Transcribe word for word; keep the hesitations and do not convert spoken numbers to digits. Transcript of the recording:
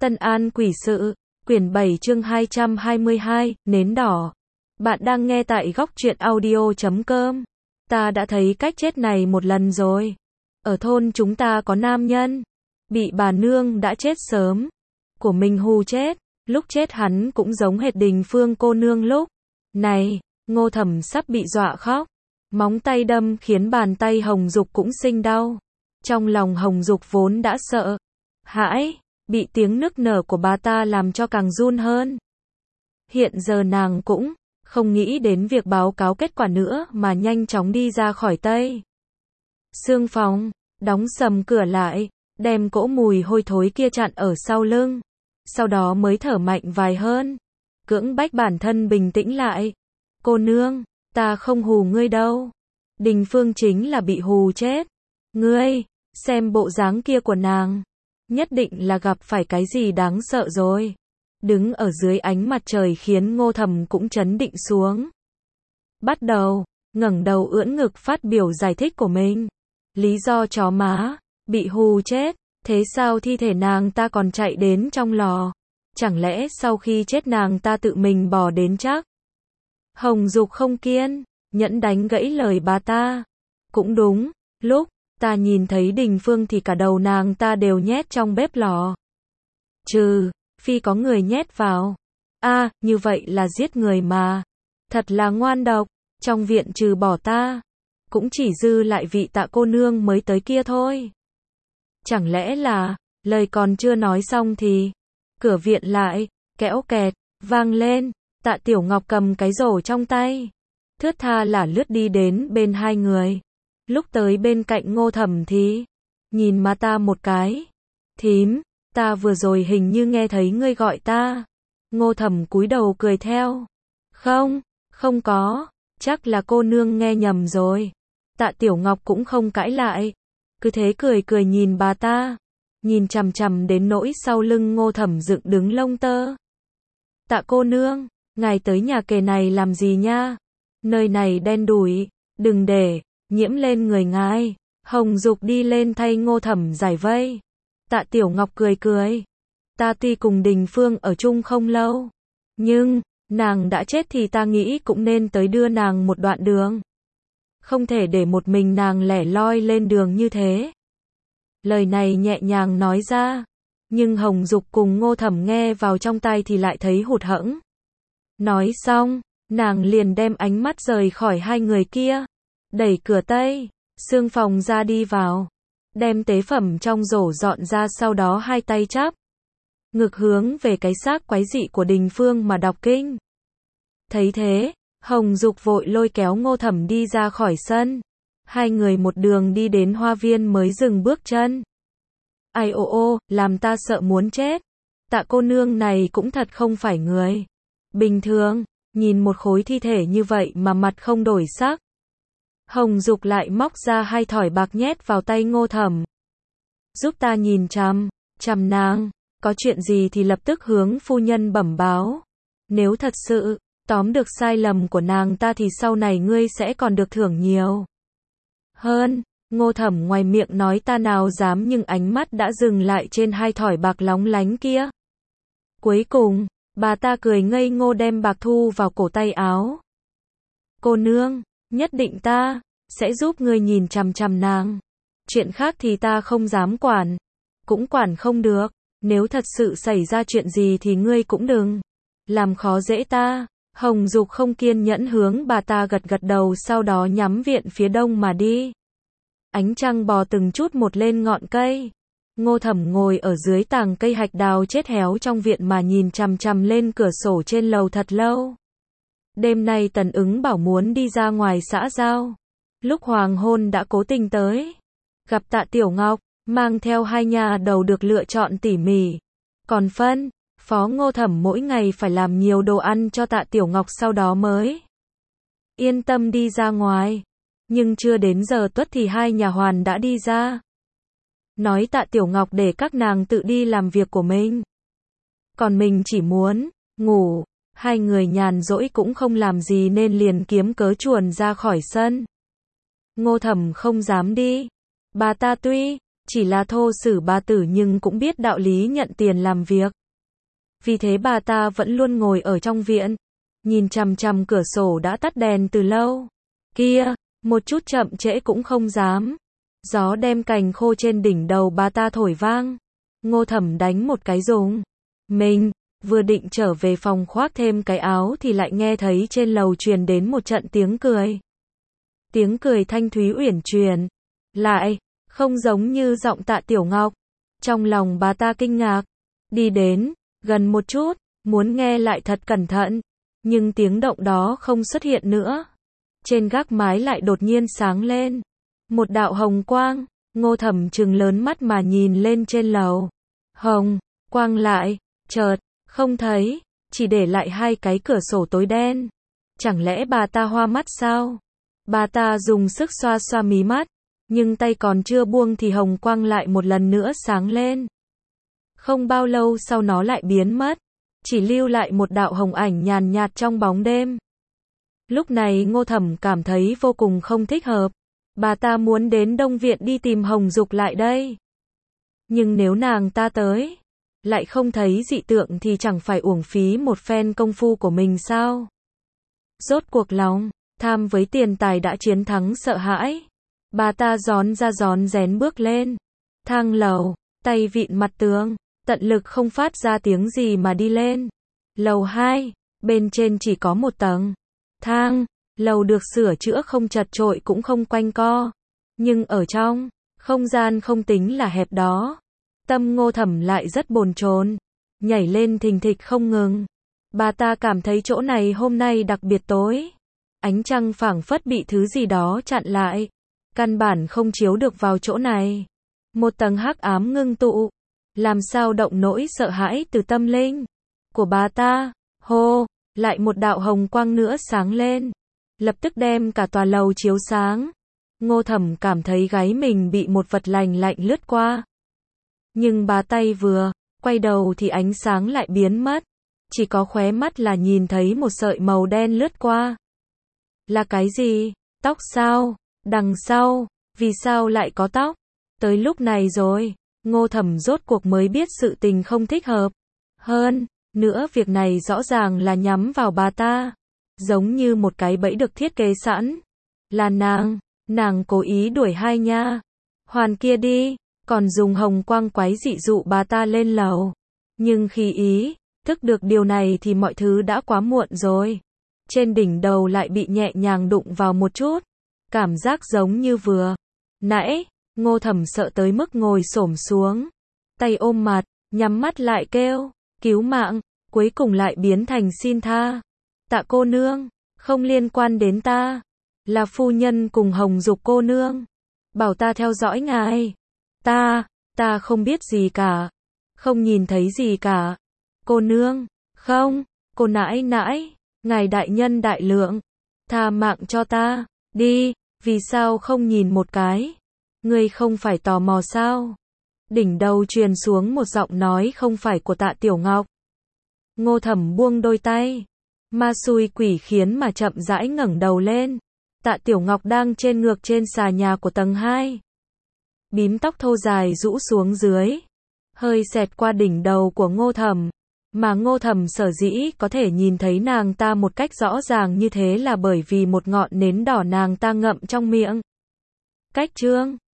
Tân An Quỷ Sự, quyển bảy chương hai trăm hai mươi hai, nến đỏ. Bạn đang nghe tại góc truyện audio chấm com. Ta đã thấy cách chết này một lần rồi. Ở thôn chúng ta có nam nhân, bị bà nương đã chết sớm, của mình hù chết, lúc chết hắn cũng giống hệt Đình Phương cô nương lúc này, Ngô Thẩm sắp bị dọa khóc. Móng tay đâm khiến bàn tay Hồng Dục cũng sinh đau. Trong lòng Hồng Dục vốn đã sợ hãi, bị tiếng nức nở của bà ta làm cho càng run hơn. Hiện giờ nàng cũng không nghĩ đến việc báo cáo kết quả nữa mà nhanh chóng đi ra khỏi Tây Sương phòng, đóng sầm cửa lại, đem cỗ mùi hôi thối kia chặn ở sau lưng. Sau đó mới thở mạnh vài hơn, cưỡng bách bản thân bình tĩnh lại. Cô nương, ta không hù ngươi đâu. Đình Phương chính là bị hù chết. Ngươi, xem bộ dáng kia của nàng, nhất định là gặp phải cái gì đáng sợ rồi. Đứng ở dưới ánh mặt trời khiến Ngô Thẩm cũng chấn định xuống. Bắt đầu, ngẩng đầu ưỡn ngực phát biểu giải thích của mình. Lý do chó má, bị hù chết, thế sao thi thể nàng ta còn chạy đến trong lò? Chẳng lẽ sau khi chết nàng ta tự mình bỏ đến chắc? Hồng Dục không kiên nhẫn đánh gãy lời bà ta. Cũng đúng, lúc ta nhìn thấy Đình Phương thì cả đầu nàng ta đều nhét trong bếp lò. Trừ phi có người nhét vào. A, à, như vậy là giết người mà. Thật là ngoan độc. Trong viện trừ bỏ ta, cũng chỉ dư lại vị Tạ cô nương mới tới kia thôi. Chẳng lẽ là, lời còn chưa nói xong thì cửa viện lại kéo kẹt vang lên. Tạ Tiểu Ngọc cầm cái rổ trong tay, thướt tha là lướt đi đến bên hai người. Lúc tới bên cạnh Ngô Thẩm thì nhìn mà ta một cái. Thím, ta vừa rồi hình như nghe thấy ngươi gọi ta. Ngô Thẩm cúi đầu cười theo. Không, không có, chắc là cô nương nghe nhầm rồi. Tạ Tiểu Ngọc cũng không cãi lại, cứ thế cười cười nhìn bà ta, nhìn chằm chằm đến nỗi sau lưng Ngô Thẩm dựng đứng lông tơ. Tạ cô nương, ngài tới nhà kề này làm gì nha? Nơi này đen đủi, đừng để nhiễm lên người ngài. Hồng Dục đi lên thay Ngô Thẩm giải vây. Tạ Tiểu Ngọc cười cười. Ta tuy cùng Đình Phương ở chung không lâu, nhưng nàng đã chết thì ta nghĩ cũng nên tới đưa nàng một đoạn đường. Không thể để một mình nàng lẻ loi lên đường như thế. Lời này nhẹ nhàng nói ra, nhưng Hồng Dục cùng Ngô Thẩm nghe vào trong tai thì lại thấy hụt hẫng. Nói xong, nàng liền đem ánh mắt rời khỏi hai người kia, đẩy cửa Tây Sương phòng ra đi vào, đem tế phẩm trong rổ dọn ra, sau đó hai tay chắp ngực hướng về cái xác quái dị của Đình Phương mà đọc kinh. Thấy thế, Hồng Dục vội lôi kéo Ngô Thẩm đi ra khỏi sân. Hai người một đường đi đến hoa viên mới dừng bước chân. Ai ô ô, làm ta sợ muốn chết. Tạ cô nương này cũng thật không phải người bình thường, nhìn một khối thi thể như vậy mà mặt không đổi sắc. Hồng Dục lại móc ra hai thỏi bạc nhét vào tay Ngô Thẩm. Giúp ta nhìn chằm chằm nàng, có chuyện gì thì lập tức hướng phu nhân bẩm báo. Nếu thật sự tóm được sai lầm của nàng ta thì sau này ngươi sẽ còn được thưởng nhiều hơn. Ngô Thẩm ngoài miệng nói ta nào dám, nhưng ánh mắt đã dừng lại trên hai thỏi bạc lóng lánh kia. Cuối cùng, bà ta cười ngây ngô đem bạc thu vào cổ tay áo. Cô nương, nhất định ta sẽ giúp ngươi nhìn chằm chằm nàng. Chuyện khác thì ta không dám quản, cũng quản không được. Nếu thật sự xảy ra chuyện gì thì ngươi cũng đừng làm khó dễ ta. Hồng Dục không kiên nhẫn hướng bà ta gật gật đầu, sau đó nhắm viện phía đông mà đi. Ánh trăng bò từng chút một lên ngọn cây. Ngô Thẩm ngồi ở dưới tàng cây hạch đào chết héo trong viện mà nhìn chằm chằm lên cửa sổ trên lầu thật lâu. Đêm nay Tần Ứng bảo muốn đi ra ngoài xã giao. Lúc hoàng hôn đã cố tình tới gặp Tạ Tiểu Ngọc, mang theo hai nhà đầu được lựa chọn tỉ mỉ. Còn phân phó Ngô Thẩm mỗi ngày phải làm nhiều đồ ăn cho Tạ Tiểu Ngọc, sau đó mới yên tâm đi ra ngoài. Nhưng chưa đến giờ tuất thì hai nhà hoàn đã đi ra, nói Tạ Tiểu Ngọc để các nàng tự đi làm việc của mình, còn mình chỉ muốn ngủ. Hai người nhàn rỗi cũng không làm gì nên liền kiếm cớ chuồn ra khỏi sân. Ngô Thẩm không dám đi. Bà ta tuy Chỉ là thô sử bà tử nhưng cũng biết đạo lý nhận tiền làm việc. Vì thế bà ta vẫn luôn ngồi ở trong viện, nhìn chằm chằm cửa sổ đã tắt đèn từ lâu. Kia, một chút chậm trễ cũng không dám. Gió đem cành khô trên đỉnh đầu bà ta thổi vang. Ngô Thẩm đánh một cái rùng mình, vừa định trở về phòng khoác thêm cái áo thì lại nghe thấy trên lầu truyền đến một trận tiếng cười. Tiếng cười thanh thúy uyển chuyển, lại không giống như giọng Tạ Tiểu Ngọc. Trong lòng bà ta kinh ngạc, đi đến gần một chút, muốn nghe lại thật cẩn thận, nhưng tiếng động đó không xuất hiện nữa. Trên gác mái lại đột nhiên sáng lên một đạo hồng quang. Ngô Thẩm trừng lớn mắt mà nhìn lên trên lầu. Hồng quang lại chợt không thấy, chỉ để lại hai cái cửa sổ tối đen. Chẳng lẽ bà ta hoa mắt sao? Bà ta dùng sức xoa xoa mí mắt, nhưng tay còn chưa buông thì hồng quang lại một lần nữa sáng lên. Không bao lâu sau nó lại biến mất, chỉ lưu lại một đạo hồng ảnh nhàn nhạt trong bóng đêm. Lúc này Ngô Thẩm cảm thấy vô cùng không thích hợp. Bà ta muốn đến Đông Viện đi tìm Hồng Dục lại đây. Nhưng nếu nàng ta tới, lại không thấy dị tượng thì chẳng phải uổng phí một phen công phu của mình sao? Rốt cuộc lòng tham với tiền tài đã chiến thắng sợ hãi. Bà ta rón ra rón rén bước lên thang lầu, tay vịn mặt tường, tận lực không phát ra tiếng gì mà đi lên. Lầu hai, bên trên chỉ có một tầng thang. Lầu được sửa chữa không chật chội cũng không quanh co, nhưng ở trong không gian không tính là hẹp đó. Tâm Ngô Thẩm lại rất bồn chồn, nhảy lên thình thịch không ngừng. Bà ta cảm thấy chỗ này hôm nay đặc biệt tối. Ánh trăng phảng phất bị thứ gì đó chặn lại, căn bản không chiếu được vào chỗ này. Một tầng hắc ám ngưng tụ, làm sao động nỗi sợ hãi từ tâm linh của bà ta. Hô, lại một đạo hồng quang nữa sáng lên, lập tức đem cả tòa lầu chiếu sáng. Ngô Thẩm cảm thấy gáy mình bị một vật lành lạnh lướt qua. Nhưng bà tay vừa quay đầu thì ánh sáng lại biến mất, chỉ có khóe mắt là nhìn thấy một sợi màu đen lướt qua. Là cái gì? Tóc sao? Đằng sau, vì sao lại có tóc? Tới lúc này rồi, Ngô Thẩm rốt cuộc mới biết sự tình không thích hợp. Hơn nữa việc này rõ ràng là nhắm vào bà ta, giống như một cái bẫy được thiết kế sẵn. Là nàng, nàng cố ý đuổi hai nha hoàn kia đi, còn dùng hồng quang quái dị dụ bà ta lên lầu. Nhưng khi ý thức được điều này thì mọi thứ đã quá muộn rồi. Trên đỉnh đầu lại bị nhẹ nhàng đụng vào một chút, cảm giác giống như vừa nãy. Ngô Thẩm sợ tới mức ngồi xổm xuống, tay ôm mặt, nhắm mắt lại kêu cứu mạng, cuối cùng lại biến thành xin tha. Tạ cô nương, không liên quan đến ta, là phu nhân cùng Hồng Dục cô nương bảo ta theo dõi ngài. Ta, ta không biết gì cả, không nhìn thấy gì cả. Cô nương, không, cô nãi nãi, ngài đại nhân đại lượng, tha mạng cho ta, đi, vì sao không nhìn một cái? Ngươi không phải tò mò sao? Đỉnh đầu truyền xuống một giọng nói không phải của Tạ Tiểu Ngọc. Ngô Thẩm buông đôi tay, ma xui quỷ khiến mà chậm rãi ngẩng đầu lên. Tạ Tiểu Ngọc đang trên ngược trên xà nhà của tầng hai. Bím tóc thô dài rũ xuống dưới, hơi xẹt qua đỉnh đầu của Ngô Thẩm. Mà Ngô Thẩm sở dĩ có thể nhìn thấy nàng ta một cách rõ ràng như thế là bởi vì một ngọn nến đỏ nàng ta ngậm trong miệng. Cách chương